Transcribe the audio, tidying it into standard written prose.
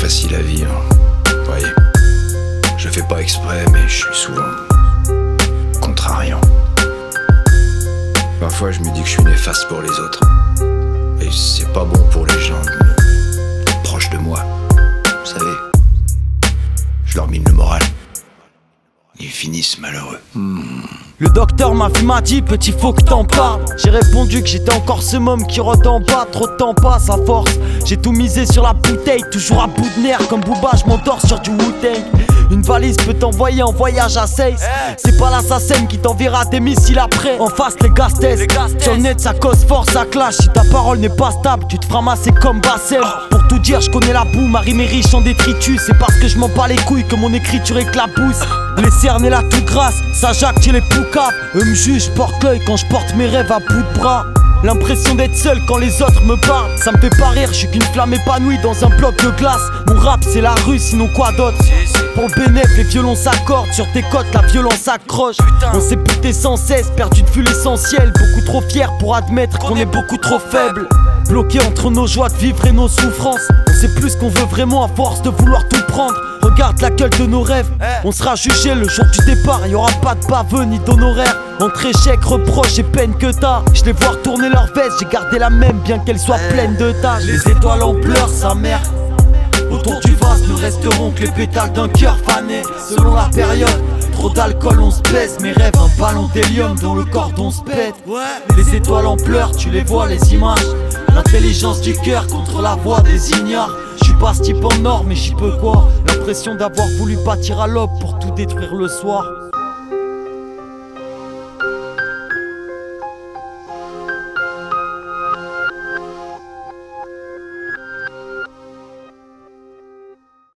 facile à vivre. Voyez, je fais pas exprès, mais je suis souvent contrariant. Parfois je me dis que je suis néfaste pour les autres. Et c'est pas bon pour les gens proches de moi. Vous savez, je leur mine le moral. Ils finissent malheureux. Le docteur m'a dit petit faut que t'en parles. J'ai répondu que j'étais encore ce môme qui rôde en bas. Trop de temps passe à force. J'ai tout misé sur la bouteille. Toujours à bout de nerfs comme Booba, je m'endors sur du Wu-Tang. Une valise peut t'envoyer en voyage à 16. C'est pas l'assassin qui t'enverra des missiles après. En face les gastes. Sur le net ça cause fort, ça clash. Si ta parole n'est pas stable, tu te feras masser comme Bassem. Pour tout dire, je connais la boue, ma rime est riche en détritus. C'est parce que je m'en bats les couilles que mon écriture éclabousse. Les cernes et la tout grasse, ça jacque, j'ai les poucaves. Eux me jugent, porte l'œil quand je porte mes rêves à bout de bras. L'impression d'être seul quand les autres me parlent, ça me fait pas rire, je suis qu'une flamme épanouie dans un bloc de glace. Mon rap c'est la rue, sinon quoi d'autre? Pour le bénéf, les violons s'accordent, sur tes côtes la violence accroche. On s'est buté sans cesse, perdu de vue l'essentiel. Beaucoup trop fier pour admettre qu'on est beaucoup trop faible. Bloqué entre nos joies de vivre et nos souffrances. On sait plus ce qu'on veut vraiment à force de vouloir tout prendre. Regarde la gueule de nos rêves, on sera jugé le jour du départ. Y'aura pas de baveux ni d'honoraires. Entre échecs, reproches et peines que t'as, je les vois retourner leur veste, j'ai gardé la même bien qu'elle soit pleine de tâches. Les étoiles en pleurs, sa mère. Autour du vase ne resteront que les pétales d'un cœur fané. Selon la période, trop d'alcool on se baisse. Mes rêves un ballon d'hélium dont le cordon se pète. Les étoiles en pleurs, tu les vois les images. L'intelligence du cœur contre la voix des ignares. Je suis pas ce type en or mais j'y peux quoi. L'impression d'avoir voulu bâtir à l'aube pour tout détruire le soir.